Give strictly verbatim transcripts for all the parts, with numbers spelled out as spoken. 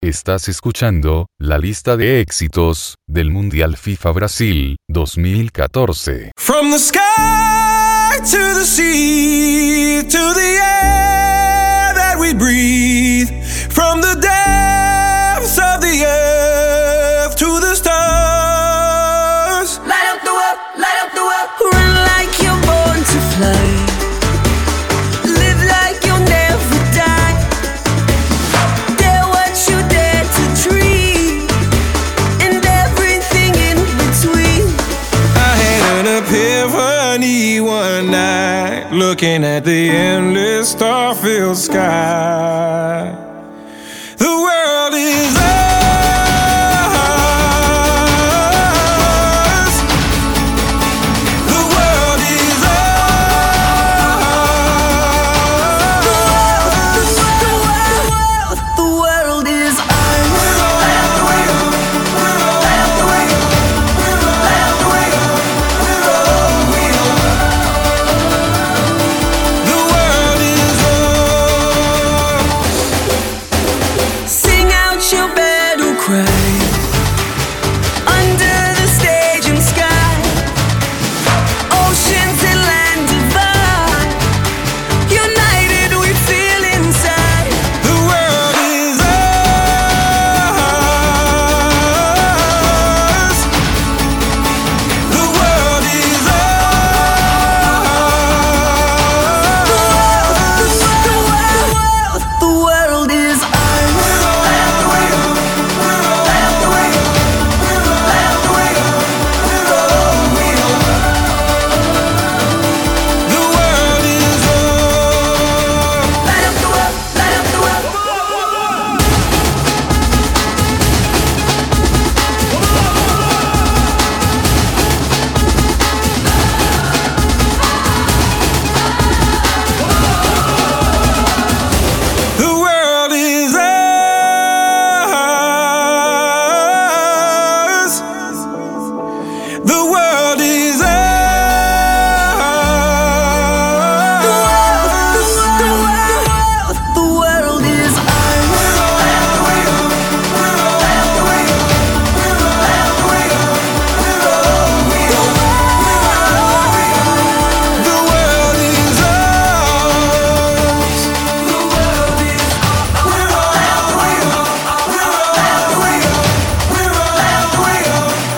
Estás escuchando la lista de éxitos del Mundial FIFA Brasil dos mil catorce. From the sky to the sea to the air that we breathe, from the depths of the earth to the stars. Light up the world, light up the world. Run like you're born to fly. Live like you'll never die. Dare what you dare to dream, and everything in between. I had an epiphany one night, looking at the endless star-filled sky. The world is ours. The world is ours. The world, the world is ours. Light up the way, light up the way, light up the way. The world is ours. Sing out your battle cry under the stadium sky. Oceans and land divide, united we feel inside. The world is ours. The world is ours. The world, the world is ours. Light up the way, light up the way, light up the way. The world is ours. Light up the world, light up the world. The world is ours. The world is ours. The world, the world is ours. Light up the way, light up the way, light up the way. The world is ours. The world is light up the way, light up the way, light up the way.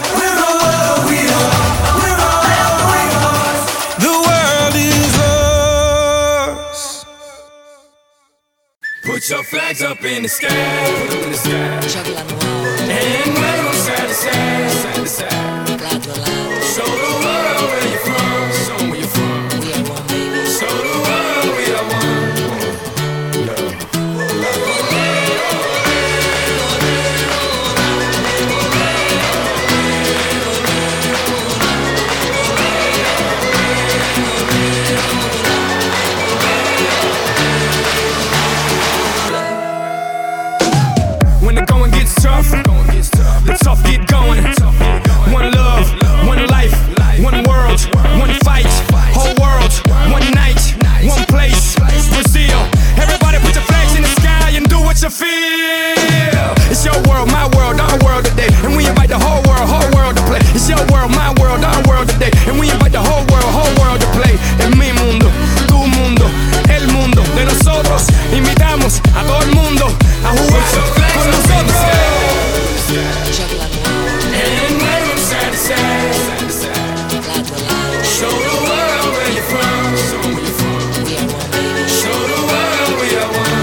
The world is ours. Put your flags up in the sky, put them in the sky. And wave them side to side, side to side. Show the world where you're from, show 'em where you're from. Show the world we are one. When the going gets tough, the tough get going. One love, one life, one world, one fight. Whole world, one night, one place. Brazil, everybody put your flags in the sky and do what you feel. It's your world, my world, our world today, and we invite the whole world, whole world to play. It's your world, my world, our world today, and we invite the whole world, whole world to play. En mi mundo, tu mundo, el mundo de nosotros. Invitamos a todo el mundo a jugar con nosotros. And wave them side to side. Show the world where you're from. Show 'em where you're from. Show the world we are one.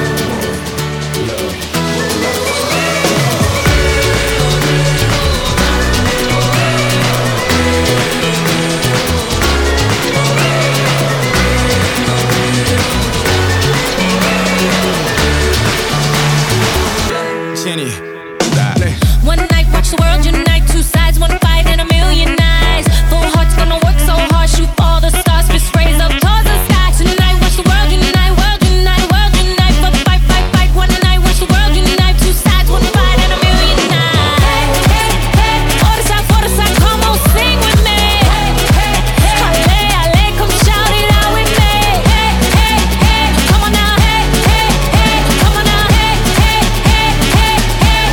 Jenny, dale. One night, watch the world unite. Two sides, one fight, and a million eyes. Full hearts gonna work so hard, shoot all the stars, fist raise up towards the sky. Tonight, watch the world unite, world unite, world unite. But fight, fight, fight. One night, watch the world unite. Two sides, one fight, and a million eyes. Hey, hey, order side, order side, come on, sing with me. Ale, ale, come shout it out with me. Hey, hey, hey, come on now, hey, hey, hey, come on now, hey, hey, hey, hey, hey.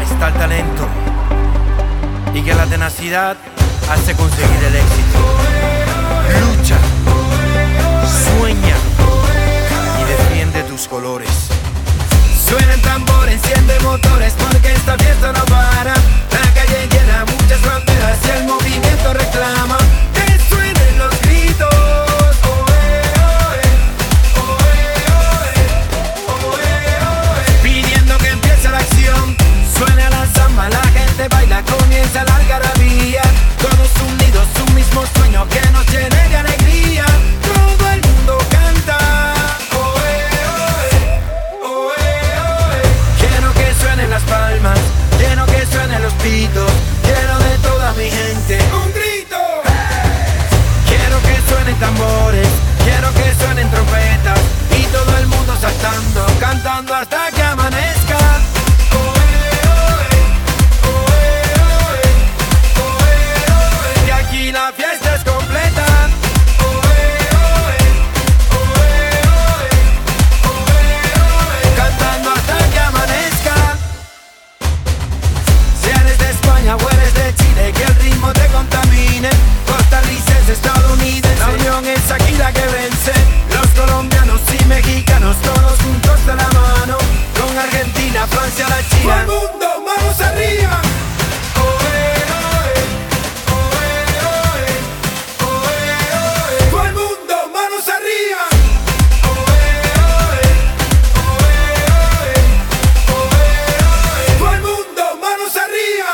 está el talento y que la tenacidad hace conseguir el éxito. Lucha, sueña y defiende tus colores. Suenan tambores, enciende motores, porque esta fiesta no para. La calle llena, muchas banderas y el movimiento reclama que suenen los gritos. Oe, oe, oe, oe, oe, oe. Pidiendo que empiece la acción. Suena la samba, la gente baila, comienza la algarabía. Todos unidos, un mismo sueño que nos llene de alegría. Todo el mundo canta. Las palmas, quiero que suenen los pitos, quiero de toda mi gente un grito. Quiero que suenen tambores, quiero que suenen trompetas y todo el mundo saltando, cantando hasta que amanezca. Y aquí la fiesta es completa. Cantando hasta que amanezca. O eres de Chile, que el ritmo te contamine. Costarricenses, estadounidenses, la unión es aquí la que vence. Los colombianos y mexicanos, todos juntos de la mano. Con Argentina, Francia, la China. Todo el mundo, manos arriba. Oe, oe, oe, oe, oe, oe. Todo el mundo, manos arriba. Oe, oe, oe, oe, oe. Todo el mundo, manos arriba.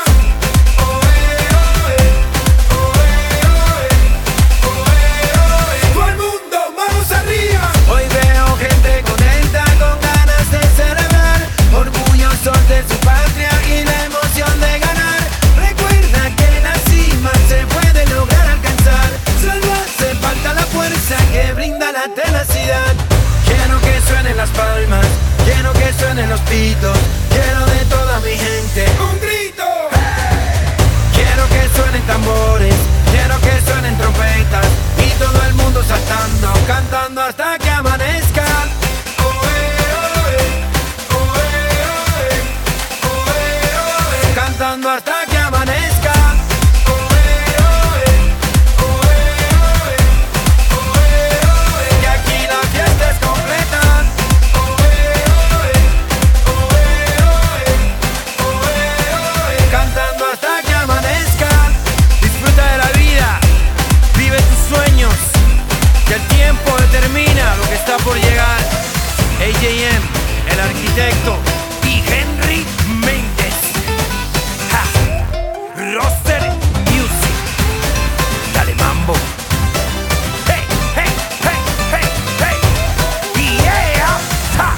De su patria y la emoción de ganar. Recuerda que la cima se puede lograr alcanzar. Solo hace falta la fuerza que brinda la tenacidad. Quiero que suenen las palmas, quiero que suenen los pitos, quiero de toda mi gente un grito. Quiero que suenen tambores, quiero que suenen trompetas y todo el mundo saltando, cantando hasta que amanezca. Cantando hasta que amanezca. Oe, oe, oe, oe, oe. Y aquí la fiesta es completa. Oe, oe, oe, oe, oe. Cantando hasta que amanezca. Disfruta de la vida, vive tus sueños, que el tiempo determina lo que está por llegar. A J M, el arquitecto, y Henry Méndez. Roster Music. Dale mambo. Hey, hey, hey, hey, hey. Yeah. Ha.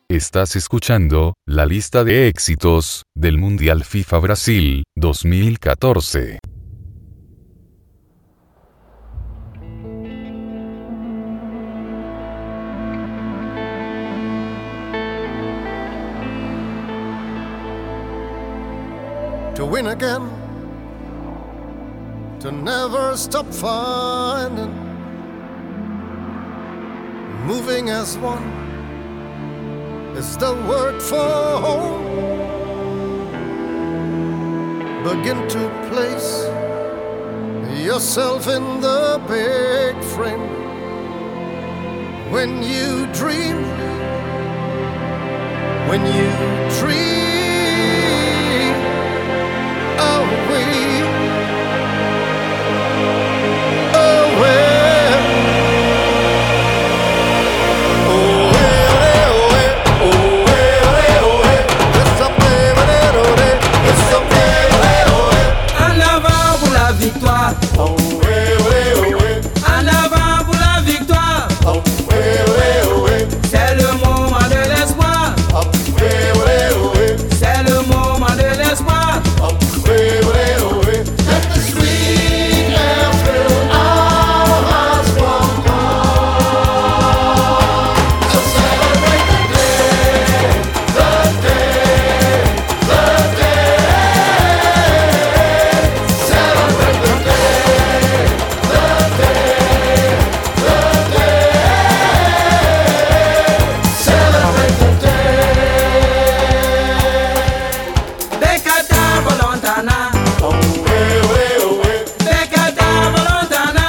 Estás escuchando la lista de éxitos del Mundial FIFA Brasil dos mil catorce. To win again, to never stop finding, moving as one is the word for home. Begin to place yourself in the big frame. When you dream, when you dream away, away. En avant pour la victoire. En avant pour la victoire. C'est le moment de l'espoir. C'est le moment de l'espoir. Let the sweet air fill our hearts from heart. So celebrate the day, the day, the day. Celebrate the day, the day, the day. Celebrate the day. Decada Volontana. Decada Volontana.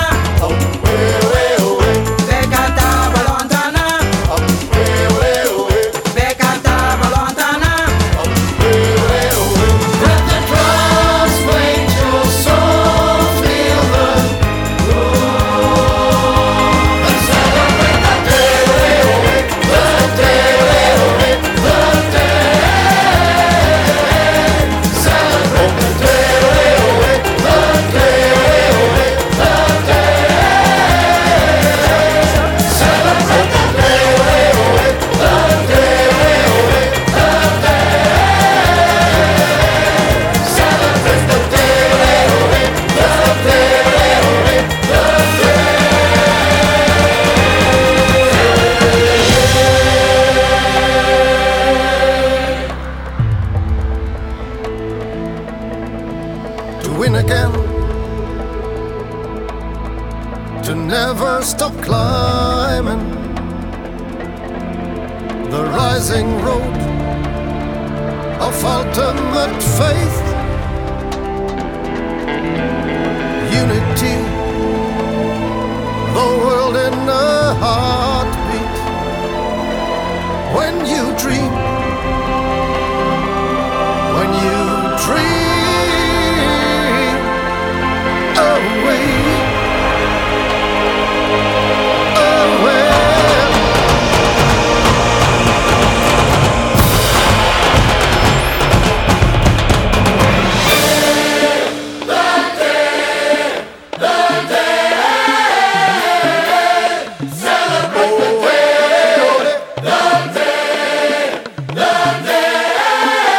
Decada Volontana. Decada Volontana. Let the drums play your soul, feel the groove. And celebrate the day, the day, the day. Celebrate the day, the day, the day. Celebrate the day, the to win again, to never stop climbing the rising road of ultimate faith, unity, the world in a heartbeat. When you dream, when you dream away, away.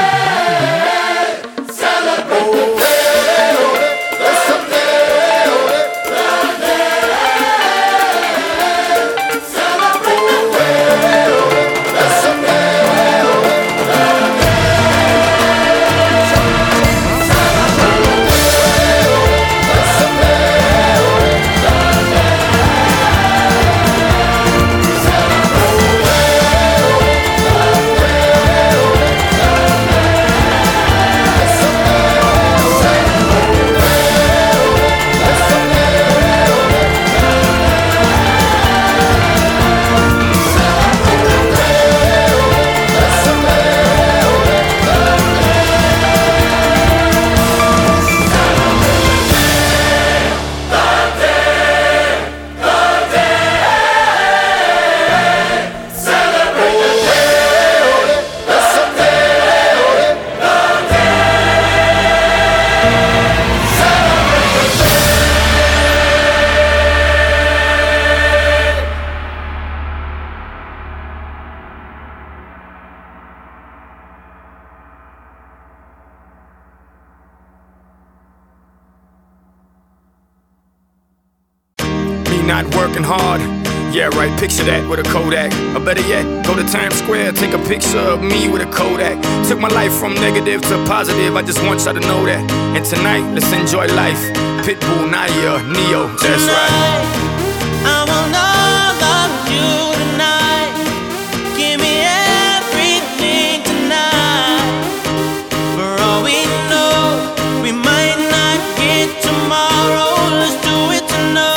Celebrate the day, not working hard. Yeah, right, picture that with a Kodak. Or better yet, go to Times Square, take a picture of me with a Kodak. Took my life from negative to positive, I just want y'all to know that. And tonight, let's enjoy life. Pitbull, Naya, Neo, that's right. I want all of you tonight. Give me everything tonight. For all we know, we might not get tomorrow. Let's do it tonight.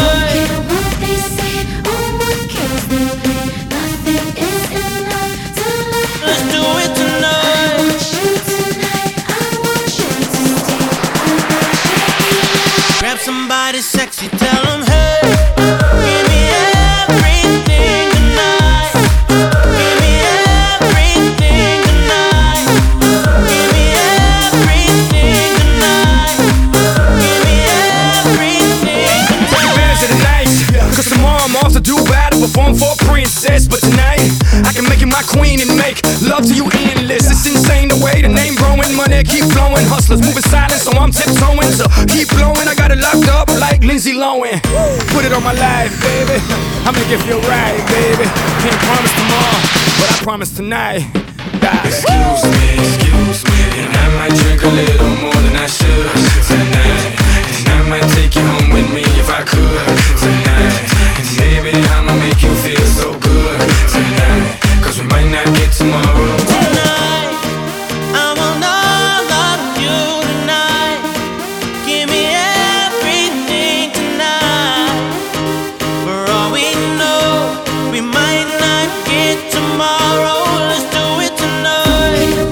Somebody sexy, tell them, hey, give me everything tonight. Give me everything tonight. Give me everything tonight. Give me everything tonight. Take advantage of the night, cause tomorrow I'm off to do battle, perform for a princess. But tonight, I can make you my queen and make love to you endless. It's insane the way the name growing, money keep flowing. Hustlers moving silent, so I'm tiptoeing. So keep blowing, I got it locked up like Lindsay Lohan. Put it on my life, baby. I'm gonna give you a ride, baby. Can't promise tomorrow, but I promise tonight. Die. Excuse me, excuse me, and I might drink a little more than I should tonight. And I might take you home with me if I could tonight. And baby, I'ma make you feel so good tonight, cause we might not get tomorrow. Tonight, I want all of you tonight. Give me everything tonight. For all we know, we might not get tomorrow. Let's do it tonight.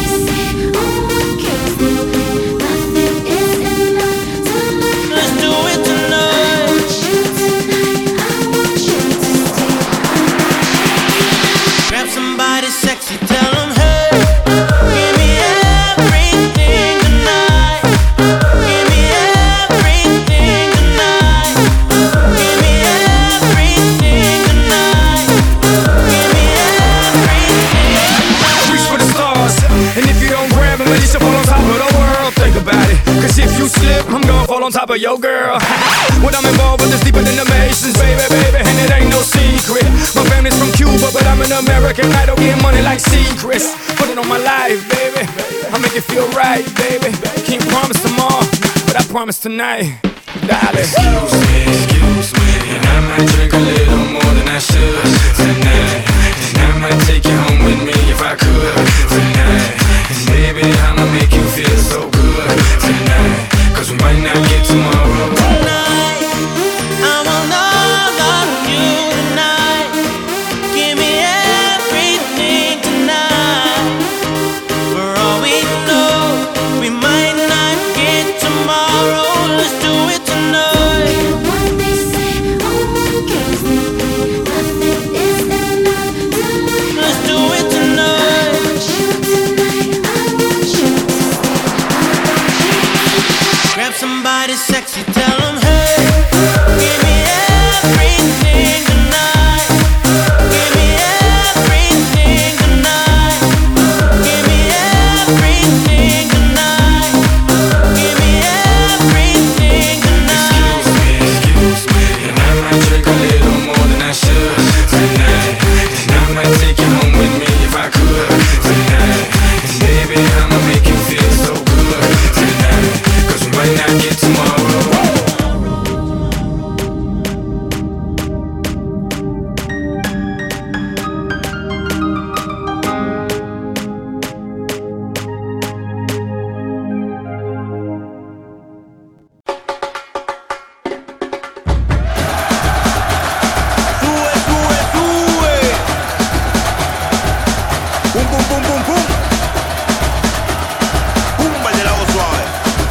Let's do it tonight. Grab somebody sexy, tell them, hey, give me everything tonight. Give me everything tonight. Give me everything tonight. Give me everything. Reach for the stars, and if you don't grab them, at least you fall on top of the world. Think about it, cause if you slip, I'm gonna fall on top of your girl. What I'm involved with is deeper than the Masons, baby, baby, and it ain't no secret. My family's from Cuba, but I'm an American idol, getting money like secrets. Put it on my life, baby, I make it feel right, baby. Can't promise tomorrow, but I promise tonight, darling. Excuse me, excuse me, and I might drink a little more than I should tonight. And I might take you home with me if I could tonight. And baby, I'ma make you feel so good tonight, cause we might not get tomorrow. Tonight, I want all of you tonight. Give me everything tonight. For all we know, we might not get tomorrow. Let's do it tonight. Let's do it tonight. Grab somebody sexy, tell them, hey, give me everything tonight. Give me everything tonight. Give me everything tonight. Give me everything tonight. Excuse me, excuse me, and I might drink a little more than I should tonight. And I might take you home with me if I could tonight. And baby, I'ma make you feel so good tonight, cause we might not get tomorrow. Sube, sube, sube. Pum, pum, pum, pum, pum. Pumba el del agua suave.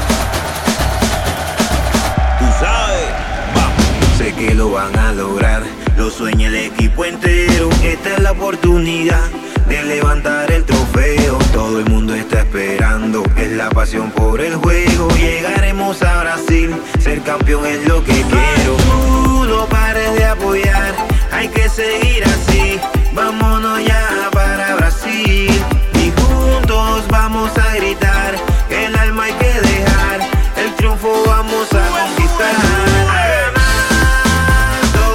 Tú sabes, va. Sé que lo van a lograr, lo sueña el equipo entero. Esta es la oportunidad de levantar el trofeo. Todo el mundo está esperando, es la pasión por el juego. Llegaremos a Brasil, ser campeón es lo que quiero. Tú no pares de apoyar, hay que seguir así. Vámonos ya para Brasil y juntos vamos a gritar. El alma hay que dejar, el triunfo vamos a conquistar. A ganar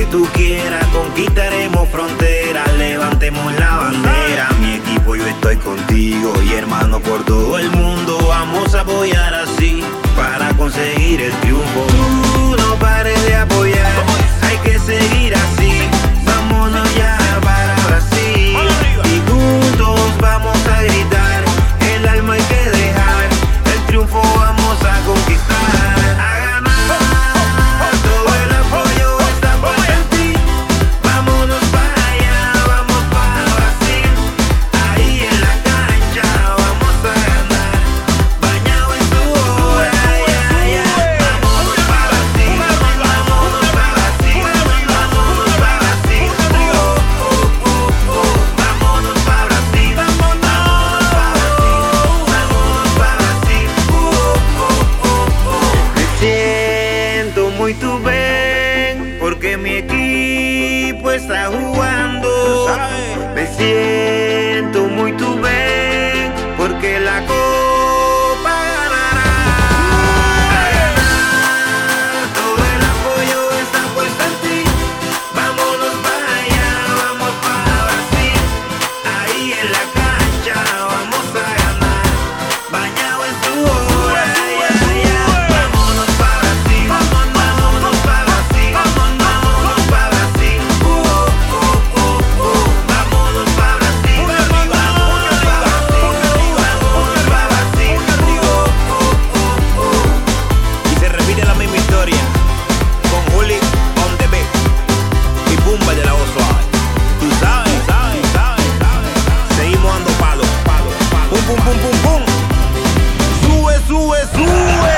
tú quieras, conquistaremos fronteras, levantemos la bandera. Mi equipo, yo estoy contigo y hermano por todo el mundo. Vamos a apoyar así para conseguir el triunfo. Tú no pares de apoyar, hay que seguir así. Vámonos ya para Brasil y juntos vamos a gritar. El alma hay que dejar, el triunfo vamos a conquistar. A ganar, todo el apoyo está puesto en ti. Vámonos para allá, vamos para Brasil. Ahí en la cancha vamos a ganar, bañado en sudor, ay, ay, ay. Vámonos para Brasil, vámonos para Brasil, vámonos para Brasil. Oh, oh, oh, oh. Vámonos para Brasil, vámonos para Brasil, vámonos para Brasil. Oh, oh, oh, oh. Me siento muy tu ven, porque mi equipo está jugando. Me siento muy tu ven, porque la copa ganará. A ganar, todo el apoyo está puesto en ti. Vámonos para allá, vamos para Brasil. Ahí en la cancha vamos a ganar, bañado en sudor, ay, ay, ay. Vámonos para Brasil, vámonos para Brasil, vámonos para Brasil. Uh, uh, uh, uh. Vámonos para Brasil, vámonos para Brasil, vámonos para Brasil. Uh, uh, uh, uh. Y se repite la misma historia con Juli on the beat y Pumba de la voz suave. Tú sabes, sabes, sabes, sabes. Seguimos dando palo, palo, palo. Pum, pum, pum, pum, pum. Sube, sube, sube.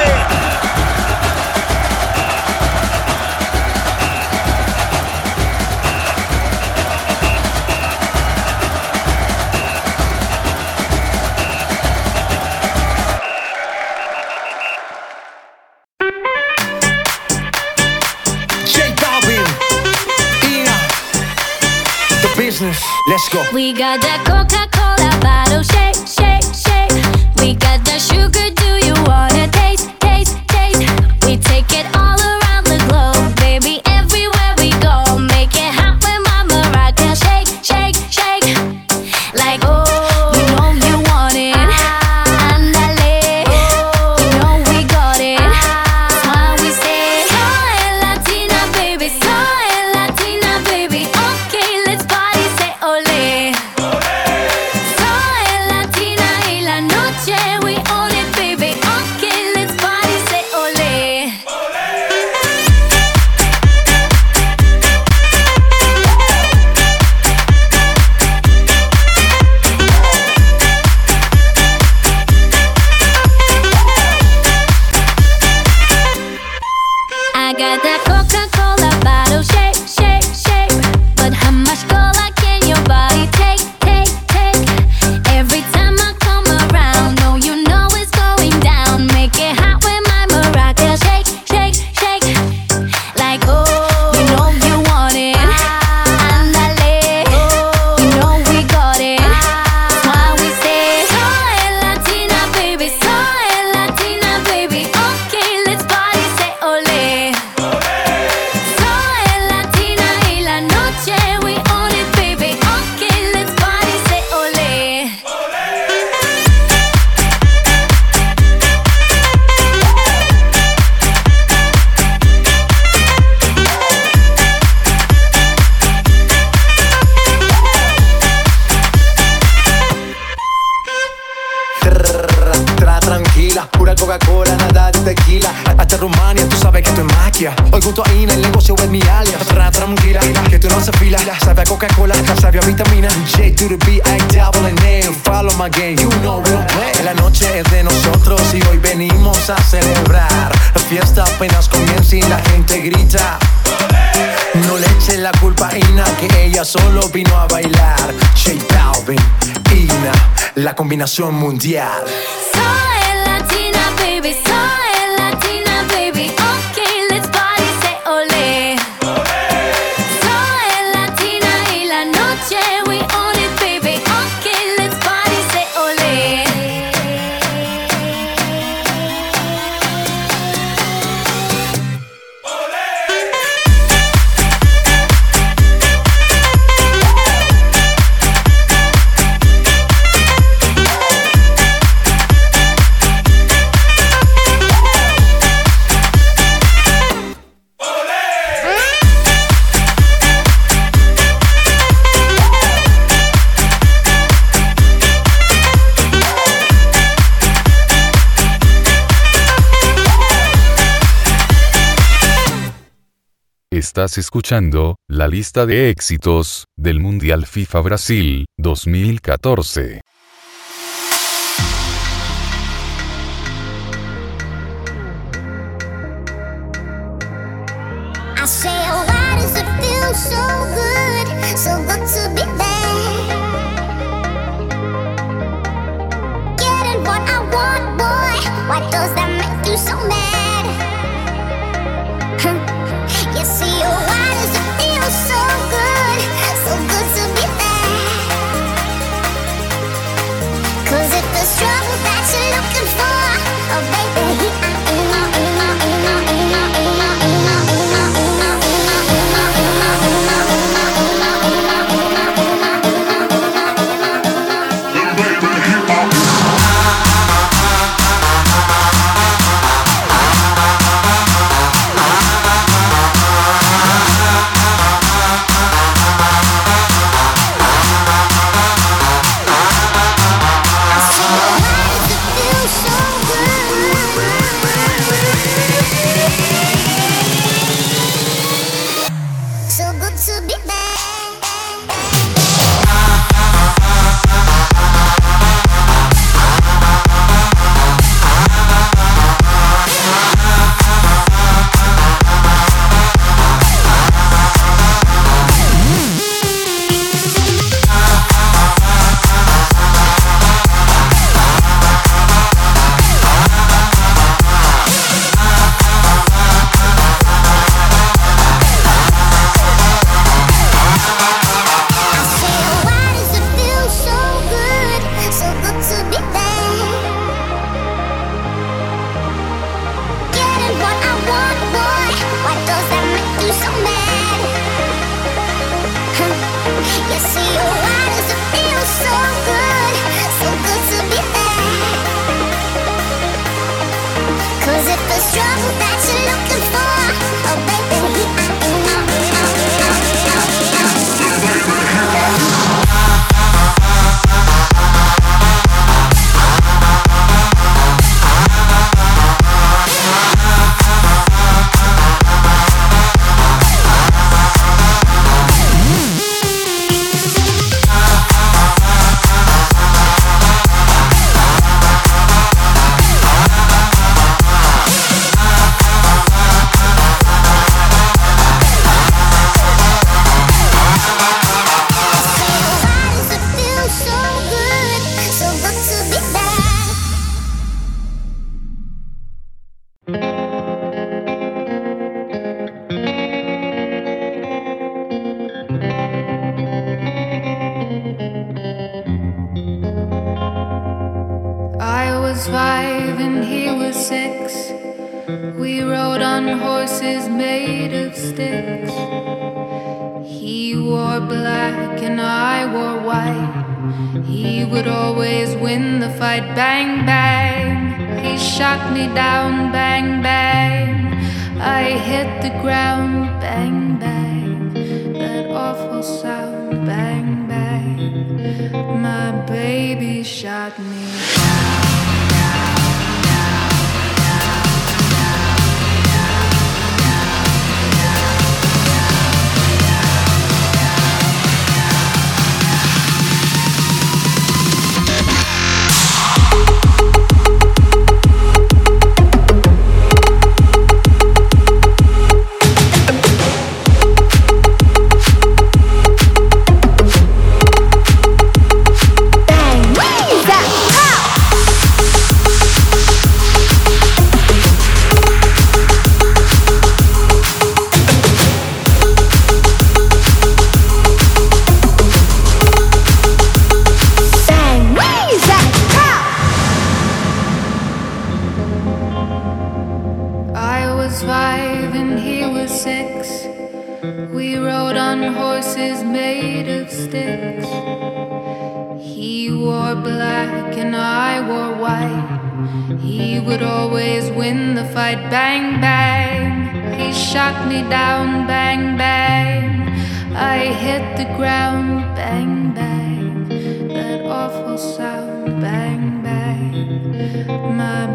J Balvin, Ina, The Business, let's go. We got that Coca-Cola bottle, shake, shake, shake. We got that sugar, do you wanna taste, taste, taste? We take it all around the globe, baby, everywhere we go. Make it hot when Mama rock and shake, shake, shake. Like, oh, you know you want it. Andale, you know we got it. That's why we say, soy Latina, baby, soy Latina, baby. Okay, let's party, say ole. Soy Latina y la noche we own it, baby. Okay, let's party, say ole. I got that Coca-Cola bottle, shake, shake, shake. But how much cola can your body take, take, take? Every time I come around, no, you know it's going down. Make it hot when my maraca shake, shake, shake. Like, oh, you know you want it. Andale, you know we got it. That's why we say, soy Latina, baby, soy Latina, baby. Okay, let's party, say ole. Soy Latina y la noche we own it, baby. Okay, let's party, say ole. Tra tranquila, pura Coca-Cola, nada de tequila. Hasta Rumania, tú sabes que esto es magia. Hoy junto a Ina, el negocio es mi alias. Tra tranquila, que tú no haces fila. Sabe a Coca-Cola, sabe a vitamina. J to the B, I double N A. Follow my game, you know we'll play. La noche es de nosotros y hoy venimos a celebrar. La fiesta apenas comienza y la gente grita. No le eches la culpa a Ina, que ella solo vino a bailar. J Balvin, Ina, la combinación mundial. Soy Latina, baby, soy Latina, baby. Okay, let's party, say ole. Soy Latina y la noche we own it, baby. Okay, let's party, say ole. Estás escuchando la lista de éxitos del Mundial FIFA Brasil dos mil catorce. I say, oh, why does it feel so good, so good to be back? Getting what I want, boy, why does that make you so mad? You see, oh, why does it feel so good, so good to be back? 'Cause if the struggle that you're looking for, oh baby, I ain't no, ain't no, ain't no, ain't no, ain't no, ain't no, ain't no, ain't no.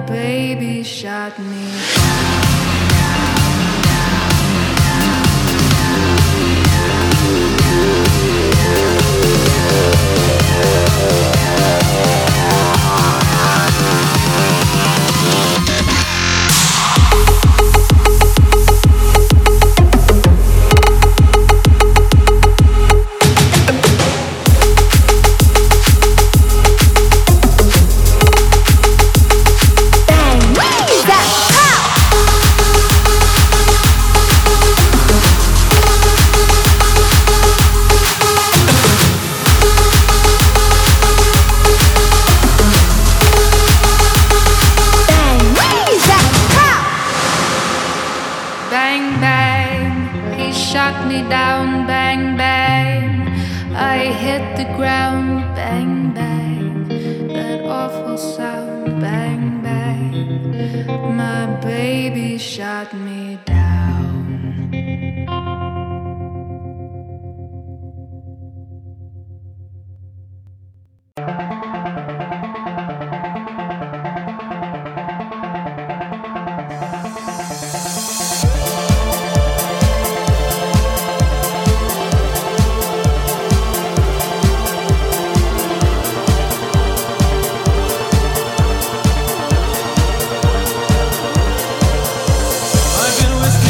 Shot me down, down, down, down. sound, bang, bang. I hit the ground, bang, bang. That awful sound, bang, bang. My baby shot me down. I've been with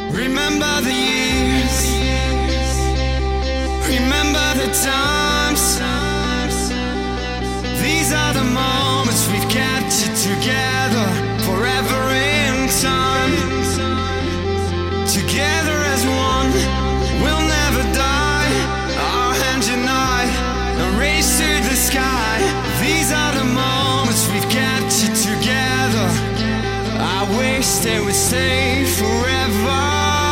Remember the years, remember the times. These are the moments we've captured together, forever in time. Together as one, we'll never die. Our hands unite, a race to the sky. These are the moments we've captured together. I wish they would stay forever.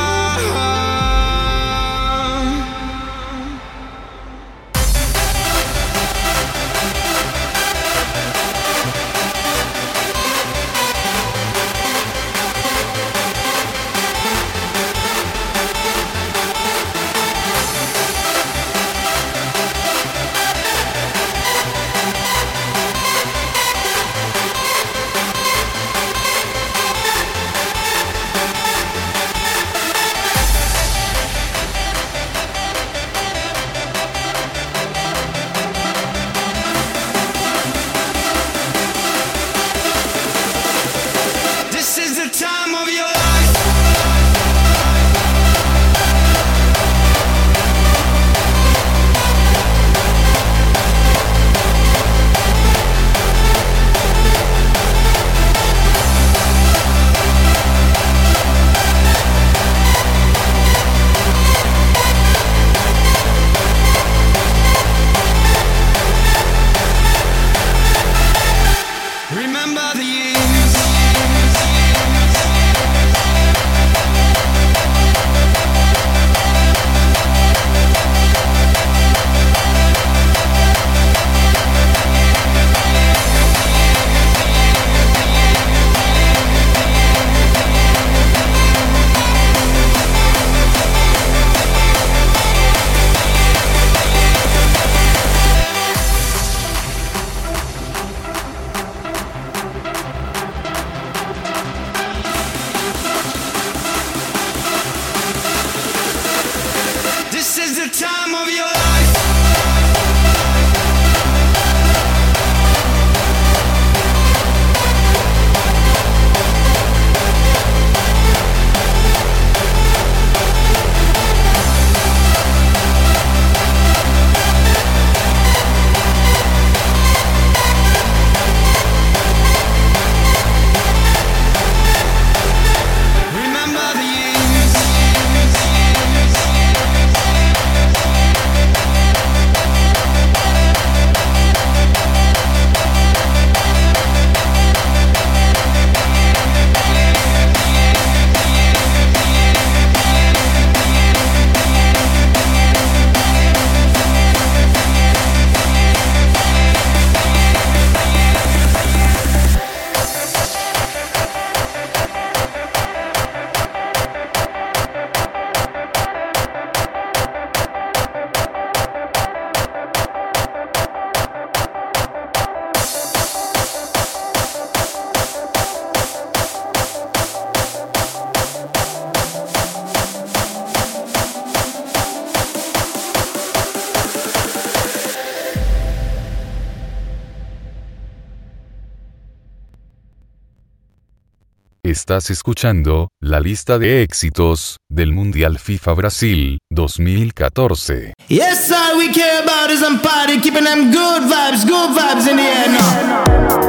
Estás escuchando la lista de éxitos del Mundial FIFA Brasil dos mil catorce. Yes, all we care about is some party, keeping them good vibes, good vibes in the air now.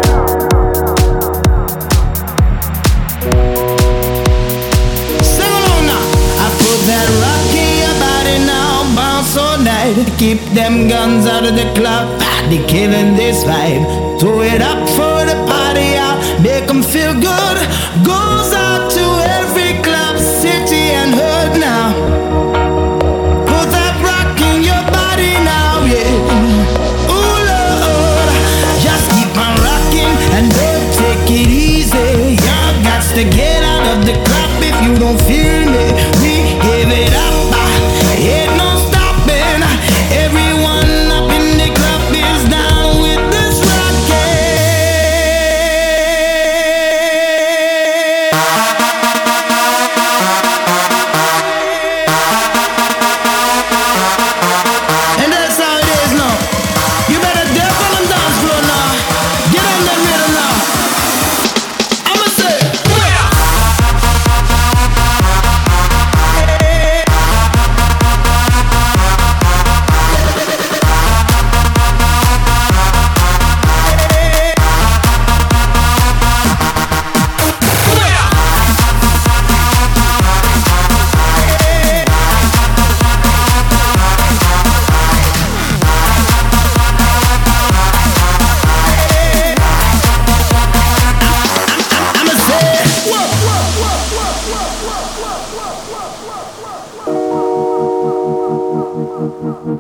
Sing along now. I put that rock in your body now, bounce all night. Keep them guns out of the club, they killing this vibe. Throw it up for the party out, make them feel good. Goes out to every club, city and hood now. Put that rock in your body now, yeah. Ooh, Lord, just keep on rocking and don't take it easy. Y'all got to get out of the club if you don't feel me. We give it up, ain't no stopping. Everyone up in the club is down with this rockin'.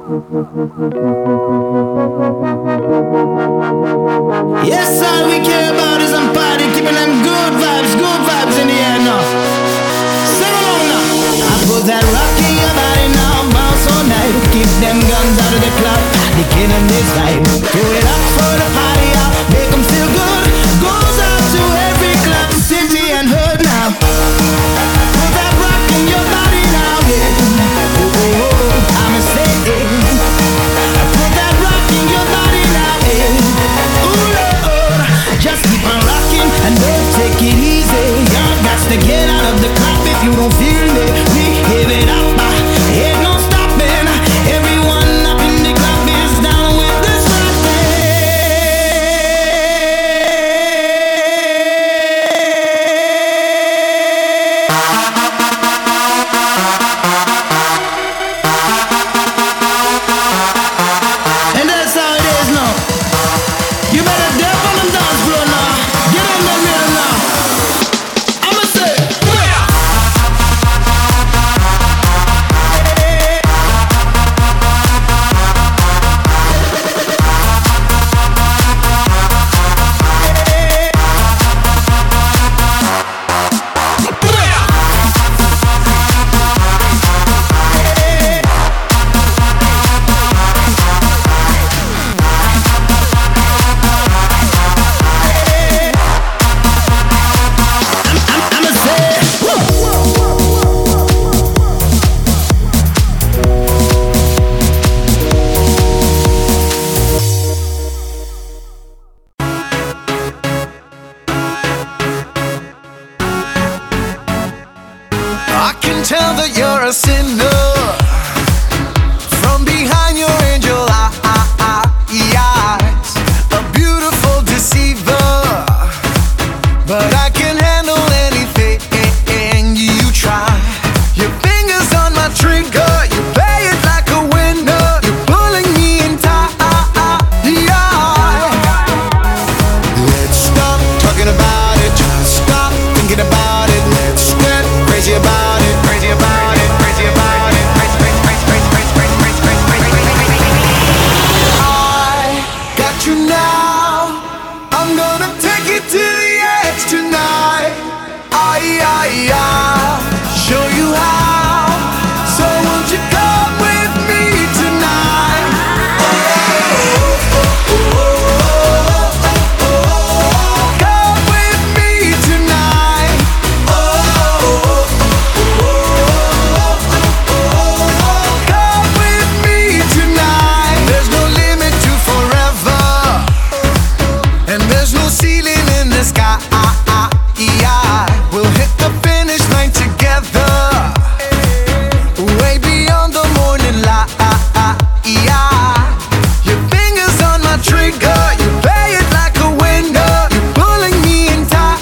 Yes, all we care about is some party, keeping them good vibes, good vibes in the air now. Sing along now. I put that rock in your body now, bounce all night. Keep them guns out of the club, they killing this vibe. Do it up for the party out, make them feel good. Goes out to every club, city and hood now. Put that rock in your body now, yeah. Oh, oh, oh, I'ma say it. Put that rock in your body now, yeah. Ooh, Lord, just keep on rocking and don't take it easy. Y'all got to get out of the club if you don't feel it. We give it up, uh, ain't no stopping. Everyone up in the club is down with this rockin'. And that's how it is now. You better dip on them dance floor now. Get on the rhythm now. I'ma say, yeah. I'ma say, I can tell that you're a sinner from behind your angel eyes, a beautiful deceiver. But I can handle anything you try. Your fingers on my trigger, you play it like a winner. You're pulling me in tight. Let's stop talking about it, just stop thinking about it. Let's get crazy about it, crazy about it, crazy about it. Crazy, crazy, crazy, crazy, crazy, crazy, crazy, crazy, crazy, crazy. I got you now. I'm gonna take it to the edge tonight. I, I, I show you how. So won't you come with me tonight? Come with me tonight. Come with me tonight. There's no limit to forever, and there's no ceiling in the sky. We'll hit the finish line together, way beyond the morning light. Your fingers on my trigger, you play it like a winner. You're pulling me in tight.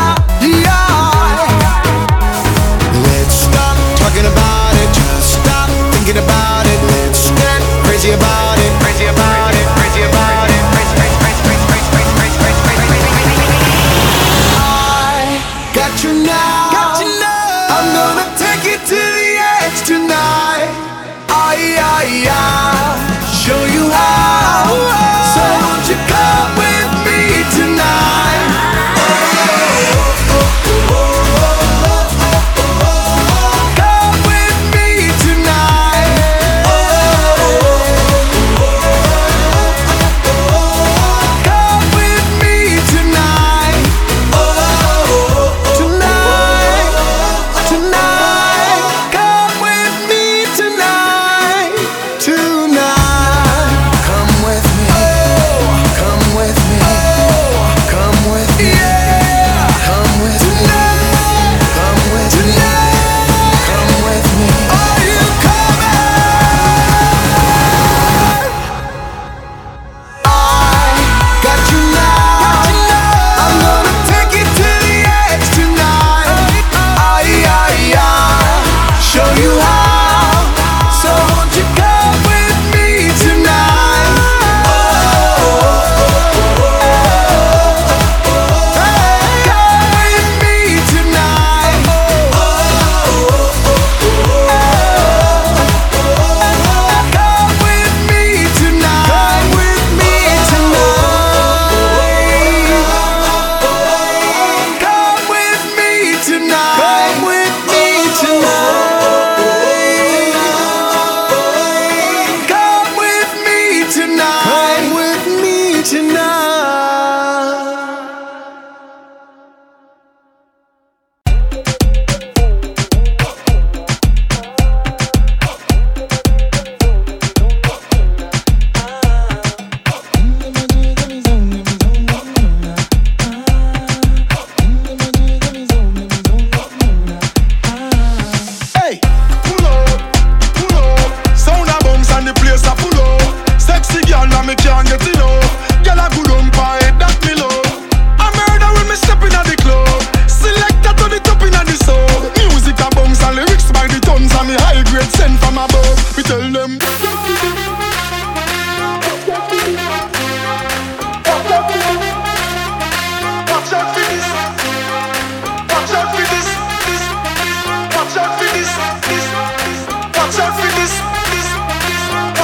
Let's stop talking about it, just stop thinking about it. Let's get crazy about it, crazy about it, crazy about it. Crazy, crazy, crazy, crazy, crazy, crazy, crazy, crazy, crazy, crazy, crazy. I got you now. Got you now. I'm gonna take it to the edge tonight. I, I, I show you how. So won't you come with me tonight? Come with me tonight. Come with me tonight. Tonight, tonight. Come with me tonight. Tonight. Come with me.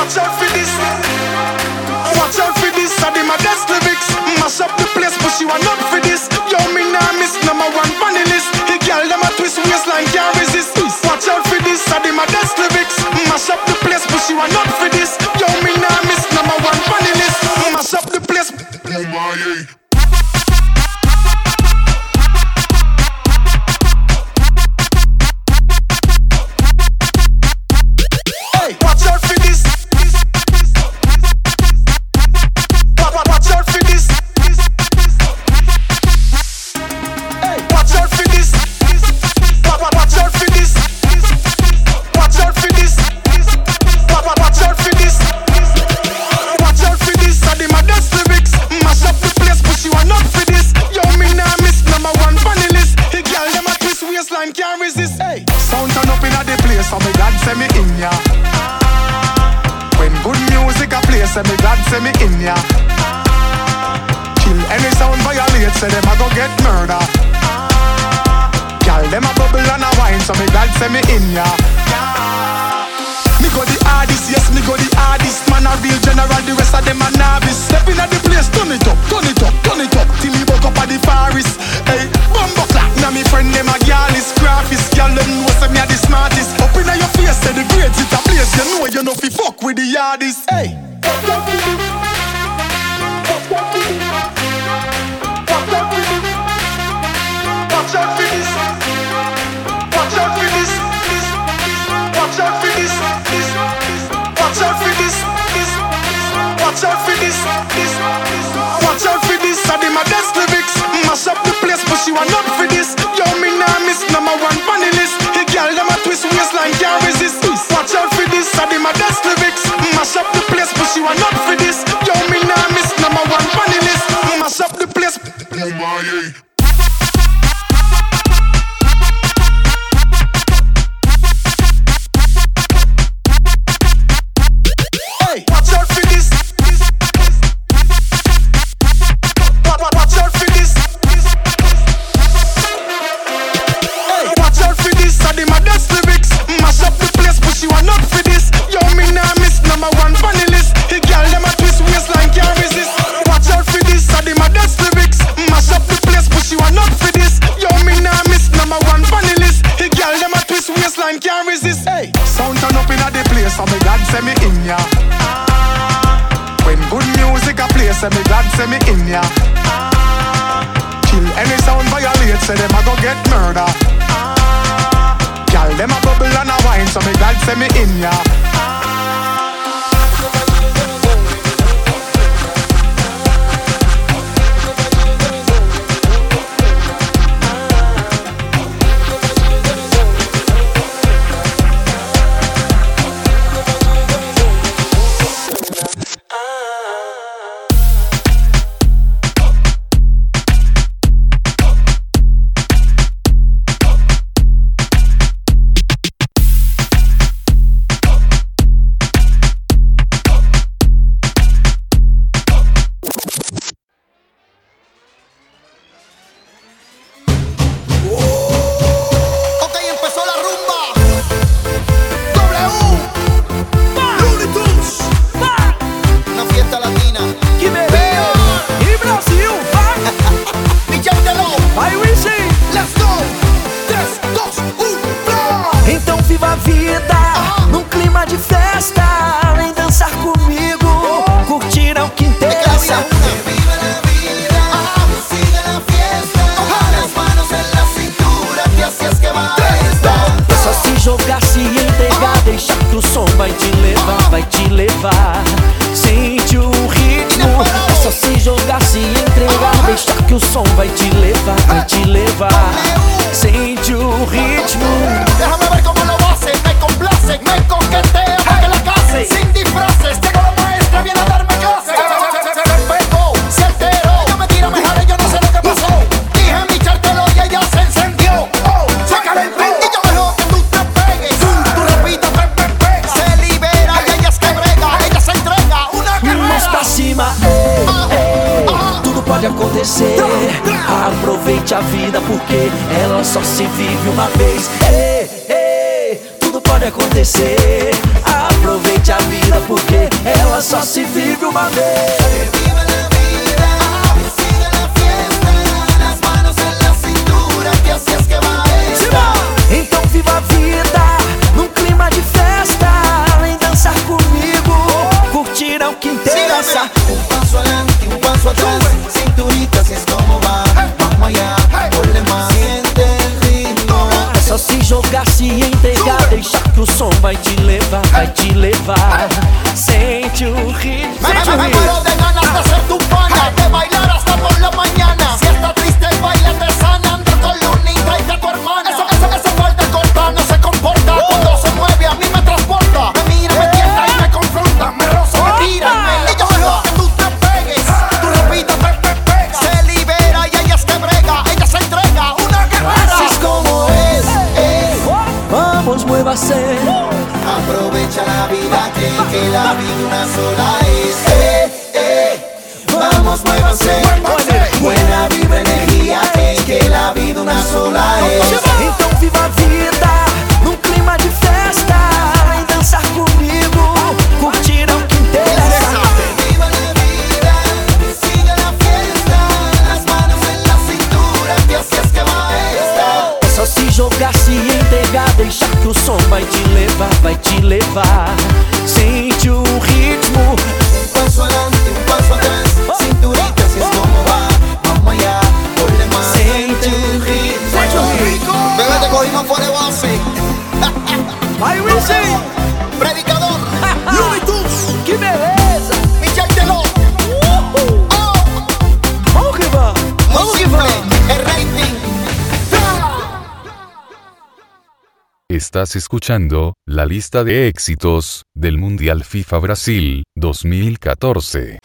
Watch out for this. Watch out for this. I did my best lyrics. Mash up the place, but she want up for this. Yo, me nah miss number one funny list. The girl them a twist waistline can't resist. Watch out for this. I did my best lyrics. Mash up the place, but she want up for this. Yo, me nah miss number one funny list. Mash up the place. Oh my. Say me God say me in ya. Kill any sound violate, say them a go get murder. Girl them a bubble and a wine, so me God say me in ya. Me go the hardest, yes me go the hardest. Man a real general, the rest of them a novice. Step in at the place, turn it up, turn it up, turn it up. Till me woke up at the forest. Hey, bumbo clap, now me friend them a gyalist, graphist. Girl them know say me a the smartest. Up in your face, say the grades it a place. You know you know fi fuck with the hardest. Hey. Watch out for this. Watch out for this. Watch out for this. Watch out for this. Watch out for this. Watch out for this. Watch out for this. I did my best lyrics. Mash up the place, but she want up for this. Yo, me nah miss number one funny list. The girl them a twist waistline can't resist. Watch out for this. I did my best lyrics. Mash up the place, but she want up for this. Yo, me nah miss number one funny list. Mash up the place. Oh my. Can't resist. Hey. Sound turn up in a the place, so me God say me in ya. When good music a play, say me God say me in ya. Kill any sound violate, say them a go get murder. Girl them a bubble and a wine, so me God say me in ya. pode acontecer. Aproveite a vida porque ela só se vive uma vez. Então viva a vida num clima de festa, vem dançar comigo, curtir é o que interessa. Un paso adelante, un paso atrás, cinturita, así es como va. Vamos allá, ponle más, siente el ritmo. É só se jogar, se entregar, deixar que o som vai te levar, vai te levar. Sente o ritmo, sente o Me muero de ganas de ser tu pana, de bailar hasta por la mañana. Si estás triste, el baile te sana, anda con Lunita y de tu hermana. Eso, eso, eso falta corta, no se comporta. Cuando se mueve a mí me transporta. Me mira, me tienta y me confronta. Me roza, me tira y me ella deja que tú te pegues. Tú repitas, te, te pega. Se libera y ella es que brega. Ella se entrega, una guerrera. así es como es, eh. Vamos, muévase. Aprovecha la vida que, que la vida una sola es. Eh, eh. Vamos, muévanse. Buena vibra, energía que, que la vida una sola es. Então viva a vida num clima de festa, vem dançar comigo, curtir é o que interessa. Viva la vida, sigue la fiesta, las manos en la cintura, que así es que va esta. É só se jogar, se entregar, deixar que o som vai te levar, vai te levar. Sente o ritmo. Un paso adelante, un paso atrás, cinturita, así es como va. Vamos allá, ponle más. Sente o ritmo. Bebé, te cogimos fuera de base. Vai, Wilson. Predicador. Unitus. Que beleza. Michel Teló. Vamos que va. Muy simple, el rating. Estás escuchando la lista de éxitos del Mundial FIFA Brasil dos mil catorce.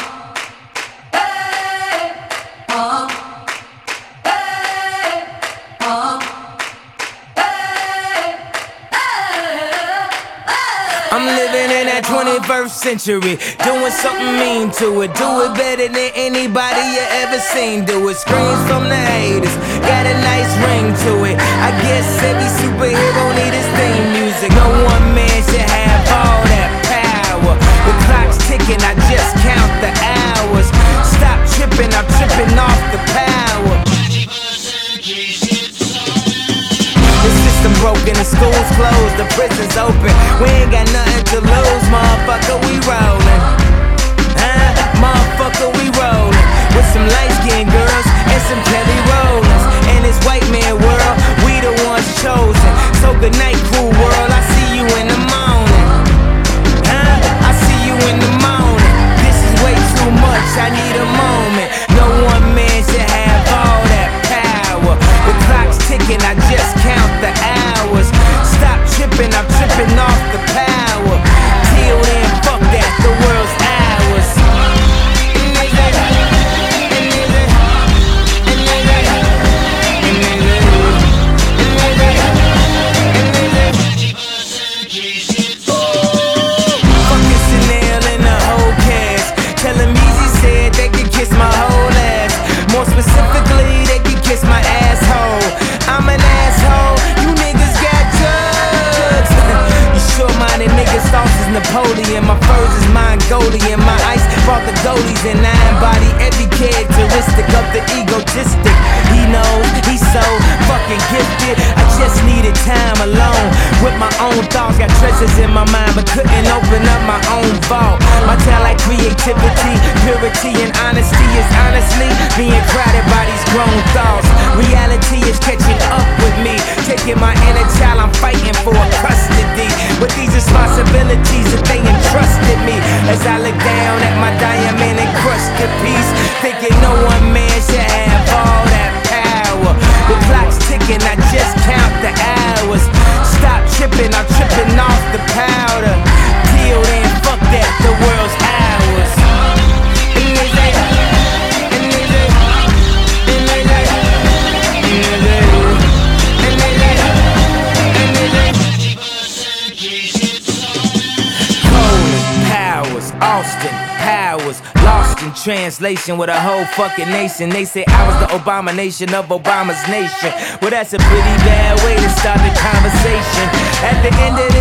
I'm living in that twenty-first century, doing something mean to it. Do it better than anybody you ever seen. Do it. Screams from the haters, got a nice ring to it. I guess every superhero need his theme music. No one man should have all that power. The clock's ticking, I just count the hours. Stop tripping, I'm tripping off the power. The system broken, the school's closed, the prison's open. We ain't got nothing to lose, motherfucker, we rollin'. Huh? Motherfucker, we rollin'. With some light-skinned girls and some Kelly Rollins. In this white man world, we the ones chosen. So good night, cool world, I see you in the morning. Huh? I see you in the morning. This is way too much, I need a moment. No one man should have all that power. The clock's ticking, I just count the hours. Stop tripping, I'm tripping off the power. Till then, fuck that, the world's ours. Fucking Chanel and the whole cast. Tell them Easy said they could kiss my whole ass. More specifically, they could kiss my asshole. I'm an asshole, you niggas got drugs. You short-minded niggas, sauce is Napoleon. My furs is Mongolian. My ice brought the goalies and I embody every characteristic of the egotistic. He knows he's so fucking gifted. I just needed time alone with my own thoughts. Got treasures in my mind but couldn't open up my own vault. My talent, creativity, purity and honesty is honestly being crowded by these grown thoughts. Reality is catching up with me, taking my inner child, I'm fighting for custody. With these responsibilities that they entrusted me, as I look down at my diamond encrusted piece, thinking no one man should have all that power. The clock's ticking, I just count the hours. Stop tripping, I'm tripping off the powder. Till then, fuck that, the world's ours. Austin Powers, lost in translation with a whole fucking nation. They say I was the abomination of Obama's nation. Well, that's a pretty bad way to start the conversation. At the end of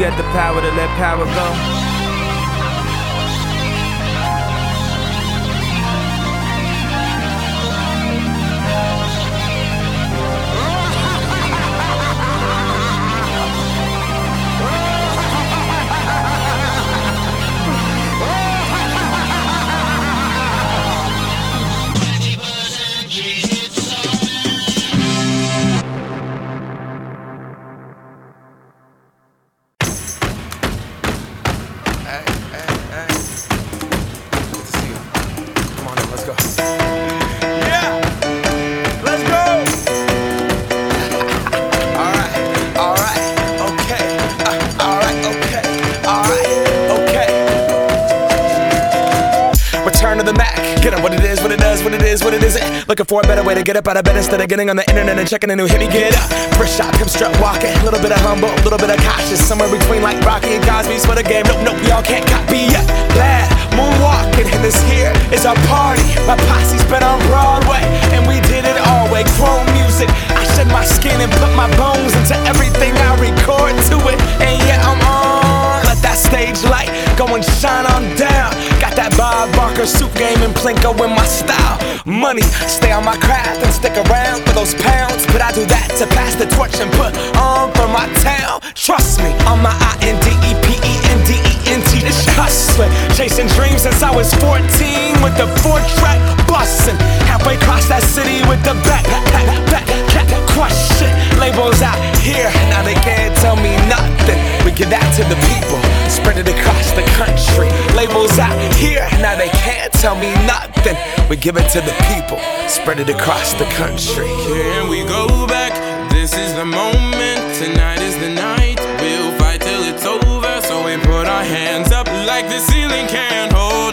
got the power to let power go. Looking for a better way to get up out of bed instead of getting on the internet and checking a new hit. Me get up, first shot, hip strut walking, a little bit of humble, a little bit of cautious, somewhere between like Rocky and Cosby's for the game. Nope, nope, y'all can't copy yet. Glad moonwalking, and this here is our party. My posse's been on Broadway, and we did it all way. Chrome music, I shed my skin and put my bones into everything I record to it. And yeah, I'm on. Let that stage light go and shine on down. Got that Bob Barker suit game and Plinko in my style. Money, stay on my craft and stick around for those pounds. But I do that to pass the torch and put on for my town. Trust me, on my I N D E P E N D E N T. This hustling, chasing dreams since I was fourteen with the four track bustin'. Halfway across that city with the back, back, back, back, crush shit. Labels out here, now they can't tell me nothing. We give that to the people, spread it across the country. Labels out here, now they can't tell me nothing. We give it to the people, spread it across the country. Can we go back? This is the moment, tonight is the night. We'll fight till it's over, so we put our hands up like the ceiling can't hold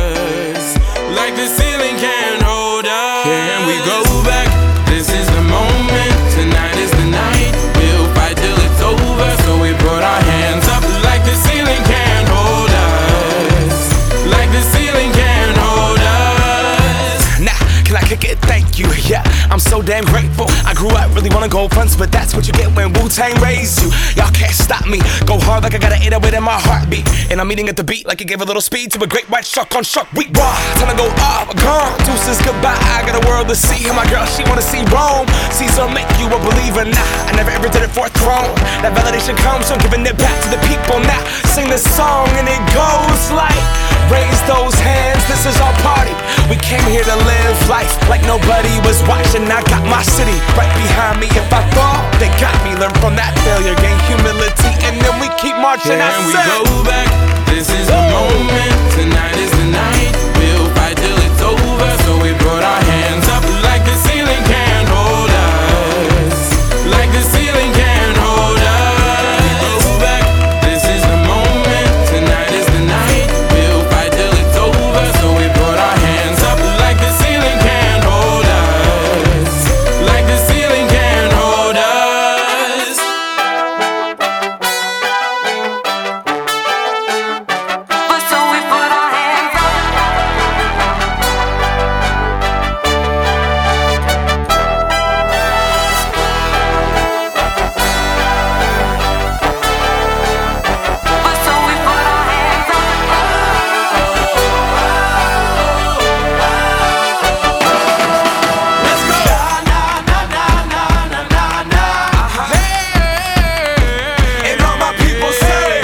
us. Like the ceiling can't hold us. Can we go back? This is the moment, tonight is the night. We'll fight till it's over, so we put our hands up like the ceiling can't hold us. Like the ceiling can't hold us. Nah, can I kick it? Thank you, yeah, I'm so damn grateful. I grew up really wanna go fronts, but that's what you get when Wu-Tang raised you. Y'all can't stop me, go hard like I got an eight oh eight in my heartbeat. And I'm eating at the beat like it gave a little speed to a great white shark on shark week. Raw, time to go up, gone, deuces goodbye. I got a world to see, and my girl, she wanna see Rome. Caesar make you a believer, nah, I never ever did it for a throne. That validation comes from giving it back to the people. Now, sing this song and it goes like, raise those hands, this is our party. We came here to live life like nobody was watching. I got my city right behind me. If I fall, they got me. Learn from that failure, gain humility, and then we keep marching. Can we go back? This is the moment, tonight is the night. We'll fight till it's over, so we put our hands up like the ceiling can't hold us. Like the ceiling can't hold us. Go back, this is the moment, tonight is the night. We'll fight till it's over, so we put our hands up like the ceiling can't hold us. Like the ceiling can't hold us. But so we put our hands up. But so we put our hands up. Let's go. And all my people say,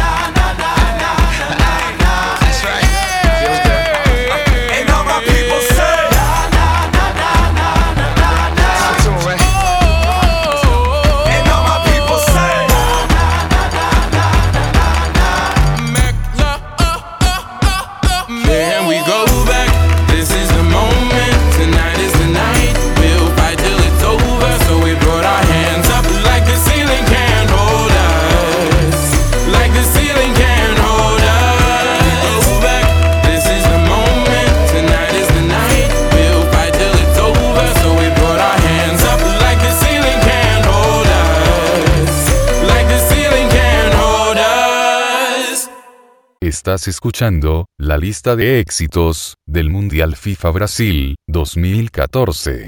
that's right. And all my people say, that's the tune, right? And all my people say, Can we go back? This is the moment, tonight is the night. We'll fight till it's over, so we put our hands up like the ceiling can't hold us. Like the ceiling can't hold us. Go back, this is the moment, tonight is the night. We'll fight till it's over, so we put our hands up like the ceiling can't hold us. Like the ceiling can't hold us. Estás escuchando la lista de éxitos del Mundial FIFA Brasil dos mil catorce.